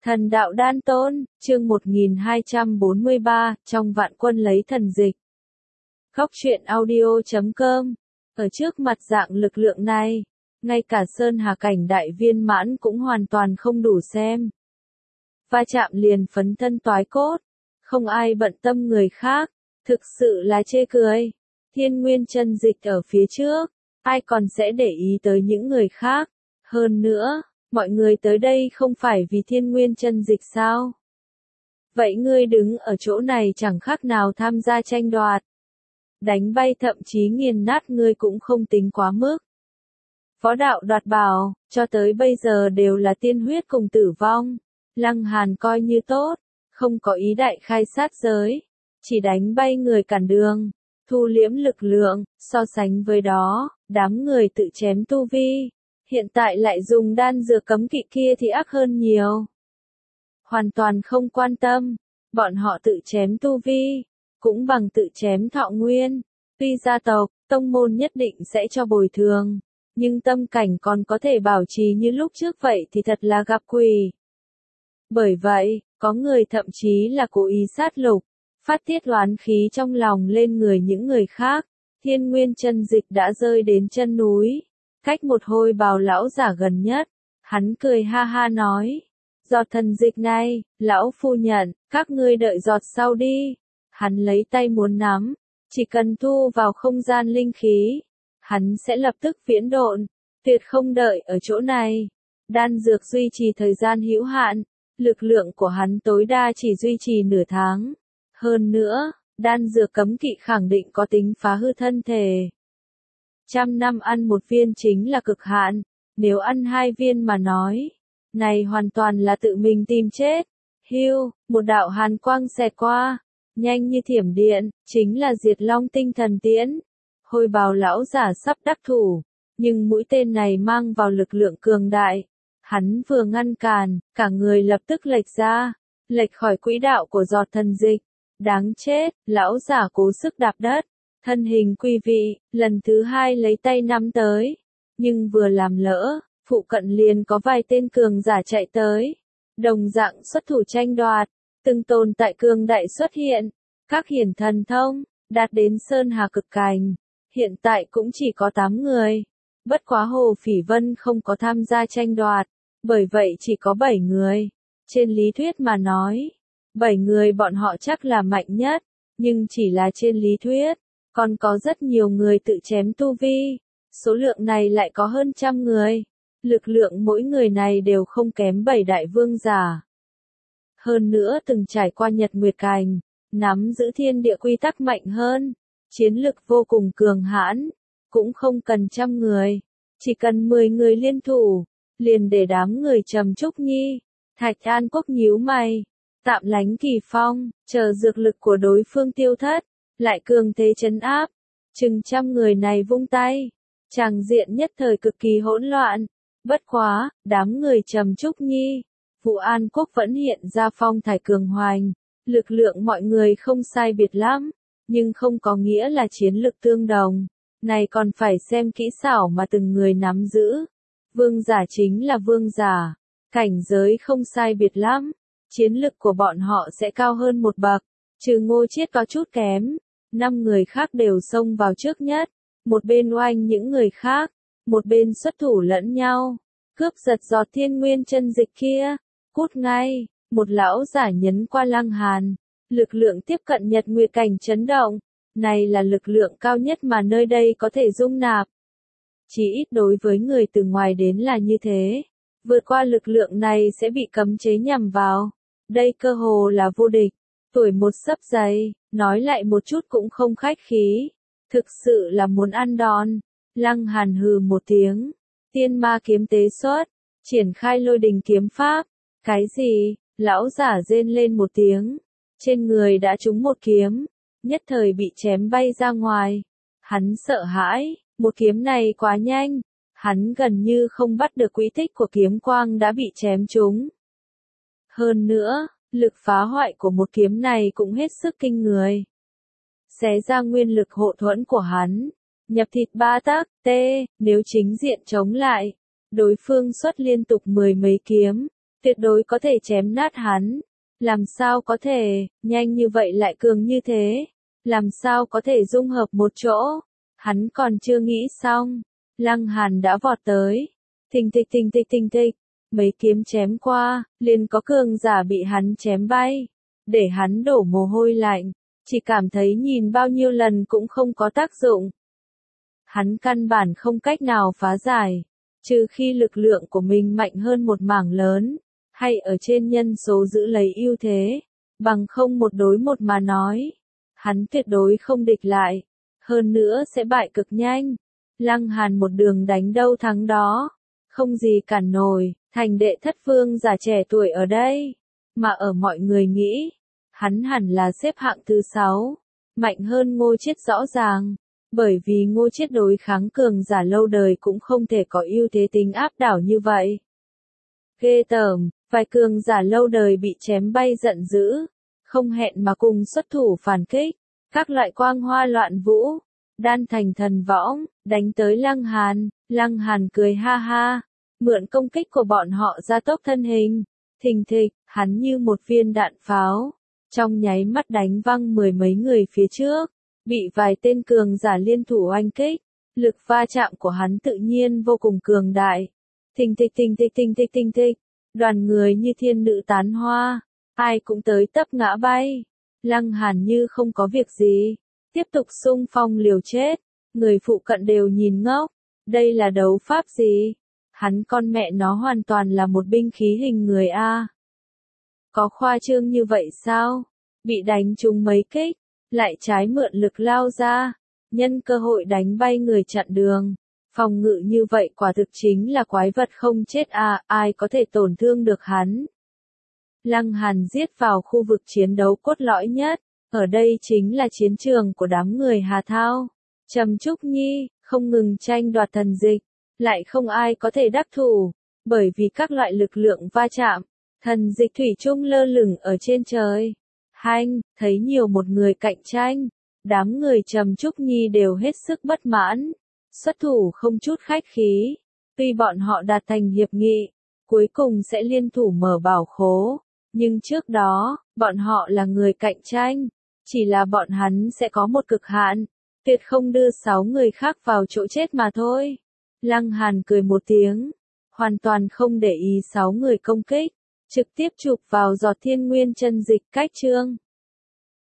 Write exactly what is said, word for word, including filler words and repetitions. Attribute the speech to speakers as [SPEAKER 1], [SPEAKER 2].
[SPEAKER 1] Thần đạo đan tôn, chương một nghìn hai trăm bốn mươi ba, trong vạn quân lấy thần dịch. Góc truyện audio chấm com. Ở trước mặt dạng lực lượng này, ngay cả Sơn Hà cảnh đại viên mãn cũng hoàn toàn không đủ xem. Va chạm liền phấn thân toái cốt, không ai bận tâm người khác, thực sự là chê cười. Thiên nguyên chân dịch ở phía trước, ai còn sẽ để ý tới những người khác. Hơn nữa, mọi người tới đây không phải vì thiên nguyên chân dịch sao? Vậy ngươi đứng ở chỗ này chẳng khác nào tham gia tranh đoạt. Đánh bay thậm chí nghiền nát ngươi cũng không tính quá mức. Võ đạo đoạt bảo, cho tới bây giờ đều là tiên huyết cùng tử vong. Lăng Hàn coi như tốt, không có ý đại khai sát giới, chỉ đánh bay người cản đường, thu liễm lực lượng, so sánh với đó, đám người tự chém tu vi. Hiện tại lại dùng đan dược cấm kỵ kia thì ác hơn nhiều. Hoàn toàn không quan tâm, bọn họ tự chém tu vi, cũng bằng tự chém thọ nguyên. Tuy gia tộc, tông môn nhất định sẽ cho bồi thường, nhưng tâm cảnh còn có thể bảo trì như lúc trước vậy thì thật là gặp quỷ. Bởi vậy, có người thậm chí là cố ý sát lục, phát tiết oán khí trong lòng lên người những người khác. Thiên nguyên chân dịch đã rơi đến chân núi. Cách một hôi bào lão giả gần nhất, hắn cười ha ha nói, giọt thần dịch này, lão phu nhận, các ngươi đợi giọt sau đi. Hắn lấy tay muốn nắm, chỉ cần thu vào không gian linh khí, hắn sẽ lập tức viễn độn, tuyệt không đợi ở chỗ này. Đan dược duy trì thời gian hữu hạn, lực lượng của hắn tối đa chỉ duy trì nửa tháng. Hơn nữa, đan dược cấm kỵ khẳng định có tính phá hư thân thể. Trăm năm ăn một viên chính là cực hạn, nếu ăn hai viên mà nói, này hoàn toàn là tự mình tìm chết. Hưu, một đạo hàn quang xẹt qua, nhanh như thiểm điện, chính là diệt long tinh thần tiễn. Hôi bào lão giả sắp đắc thủ, nhưng mũi tên này mang vào lực lượng cường đại. Hắn vừa ngăn cản, cả người lập tức lệch ra, lệch khỏi quỹ đạo của giọt thần dịch. Đáng chết, lão giả cố sức đạp đất. Thân hình quy vị, lần thứ hai lấy tay nắm tới. Nhưng vừa làm lỡ, phụ cận liền có vài tên cường giả chạy tới. Đồng dạng xuất thủ tranh đoạt, từng tồn tại cường đại xuất hiện. Các hiển thần thông, đạt đến Sơn Hà cực cảnh. Hiện tại cũng chỉ có tám người. Bất quá Hồ Phỉ Vân không có tham gia tranh đoạt, bởi vậy chỉ có bảy người. Trên lý thuyết mà nói, bảy người bọn họ chắc là mạnh nhất, nhưng chỉ là trên lý thuyết. Còn có rất nhiều người tự chém tu vi, số lượng này lại có hơn trăm người. Lực lượng mỗi người này đều không kém bảy đại vương giả. Hơn nữa từng trải qua nhật nguyệt cảnh, nắm giữ thiên địa quy tắc mạnh hơn, chiến lực vô cùng cường hãn, cũng không cần trăm người, chỉ cần mười người liên thủ, liền để đám người Trầm Trúc Nhi, Thạch An Quốc nhíu mày, tạm lánh Kỳ Phong, chờ dược lực của đối phương tiêu thất. Lại cường thế trấn áp, chừng trăm người này vung tay, tràng diện nhất thời cực kỳ hỗn loạn. Bất quá, đám người Trầm Trúc Nhi, Vũ An Quốc vẫn hiện ra phong thái cường hoành, lực lượng mọi người không sai biệt lắm, nhưng không có nghĩa là chiến lực tương đồng, này còn phải xem kỹ xảo mà từng người nắm giữ. Vương giả chính là vương giả, cảnh giới không sai biệt lắm, chiến lực của bọn họ sẽ cao hơn một bậc, trừ Ngô Chiết có chút kém. Năm người khác đều xông vào trước nhất, một bên oanh những người khác, một bên xuất thủ lẫn nhau, cướp giật giọt thiên nguyên chân dịch kia, cút ngay, một lão giả nhấn qua Lăng Hàn, lực lượng tiếp cận nhật nguyệt cảnh chấn động, này là lực lượng cao nhất mà nơi đây có thể dung nạp. Chỉ ít đối với người từ ngoài đến là như thế, vượt qua lực lượng này sẽ bị cấm chế nhằm vào, đây cơ hồ là vô địch. Tuổi một sấp dày, nói lại một chút cũng không khách khí, thực sự là muốn ăn đòn. Lăng Hàn hừ một tiếng, tiên ma kiếm tế xuất, triển khai lôi đình kiếm pháp. Cái gì? Lão giả rên lên một tiếng, trên người đã trúng một kiếm, nhất thời bị chém bay ra ngoài. Hắn sợ hãi, một kiếm này quá nhanh, hắn gần như không bắt được quỹ tích của kiếm quang đã bị chém trúng. Hơn nữa, lực phá hoại của một kiếm này cũng hết sức kinh người. Xé ra nguyên lực hộ thuẫn của hắn, nhập thịt ba tấc, tê, nếu chính diện chống lại, đối phương xuất liên tục mười mấy kiếm, tuyệt đối có thể chém nát hắn. Làm sao có thể, nhanh như vậy lại cường như thế? Làm sao có thể dung hợp một chỗ? Hắn còn chưa nghĩ xong. Lăng Hàn đã vọt tới. Thình thịch thình thịch thình thịch. Mấy kiếm chém qua, liền có cường giả bị hắn chém bay. Để hắn đổ mồ hôi lạnh. Chỉ cảm thấy nhìn bao nhiêu lần cũng không có tác dụng. Hắn căn bản không cách nào phá giải. Trừ khi lực lượng của mình mạnh hơn một mảng lớn. Hay ở trên nhân số giữ lấy ưu thế. Bằng không một đối một mà nói. Hắn tuyệt đối không địch lại. Hơn nữa sẽ bại cực nhanh. Lăng Hàn một đường đánh đâu thắng đó. Không gì cản nổi. Thành đệ thất vương giả trẻ tuổi ở đây. Mà ở mọi người nghĩ. Hắn hẳn là xếp hạng thứ sáu. Mạnh hơn Ngô Chiết rõ ràng. Bởi vì Ngô Chiết đối kháng cường giả lâu đời cũng không thể có ưu thế tính áp đảo như vậy. Ghê tởm, vài cường giả lâu đời bị chém bay giận dữ. Không hẹn mà cùng xuất thủ phản kích. Các loại quang hoa loạn vũ. Đan thành thần võng, đánh tới Lăng Hàn. Lăng Hàn cười ha ha. Mượn công kích của bọn họ gia tốc thân hình. Thình thịch, hắn như một viên đạn pháo. Trong nháy mắt đánh văng mười mấy người phía trước. Bị vài tên cường giả liên thủ oanh kích. Lực va chạm của hắn tự nhiên vô cùng cường đại. Thình thịch thình thịch thình thịch thình thịch. Đoàn người như thiên nữ tán hoa. Ai cũng tới tấp ngã bay. Lăng Hàn như không có việc gì. Tiếp tục xung phong liều chết. Người phụ cận đều nhìn ngốc. Đây là đấu pháp gì? Hắn con mẹ nó hoàn toàn là một binh khí hình người a. Có khoa trương như vậy sao? Bị đánh trúng mấy kích. Lại trái mượn lực lao ra. Nhân cơ hội đánh bay người chặn đường. Phòng ngự như vậy quả thực chính là quái vật không chết à, ai có thể tổn thương được hắn. Lăng Hàn giết vào khu vực chiến đấu cốt lõi nhất, ở đây chính là chiến trường của đám người Hà Thao. Trầm Trúc Nhi, không ngừng tranh đoạt thần dịch, lại không ai có thể đắc thủ, bởi vì các loại lực lượng va chạm, thần dịch thủy chung lơ lửng ở trên trời. Hanh, thấy nhiều một người cạnh tranh, đám người Trầm Trúc Nhi đều hết sức bất mãn. Xuất thủ không chút khách khí. Tuy bọn họ đạt thành hiệp nghị, cuối cùng sẽ liên thủ mở bảo khố. Nhưng trước đó, bọn họ là người cạnh tranh. Chỉ là bọn hắn sẽ có một cực hạn. Tuyệt không đưa sáu người khác vào chỗ chết mà thôi. Lăng Hàn cười một tiếng. Hoàn toàn không để ý sáu người công kích. Trực tiếp chụp vào giọt thiên nguyên chân dịch cách trương.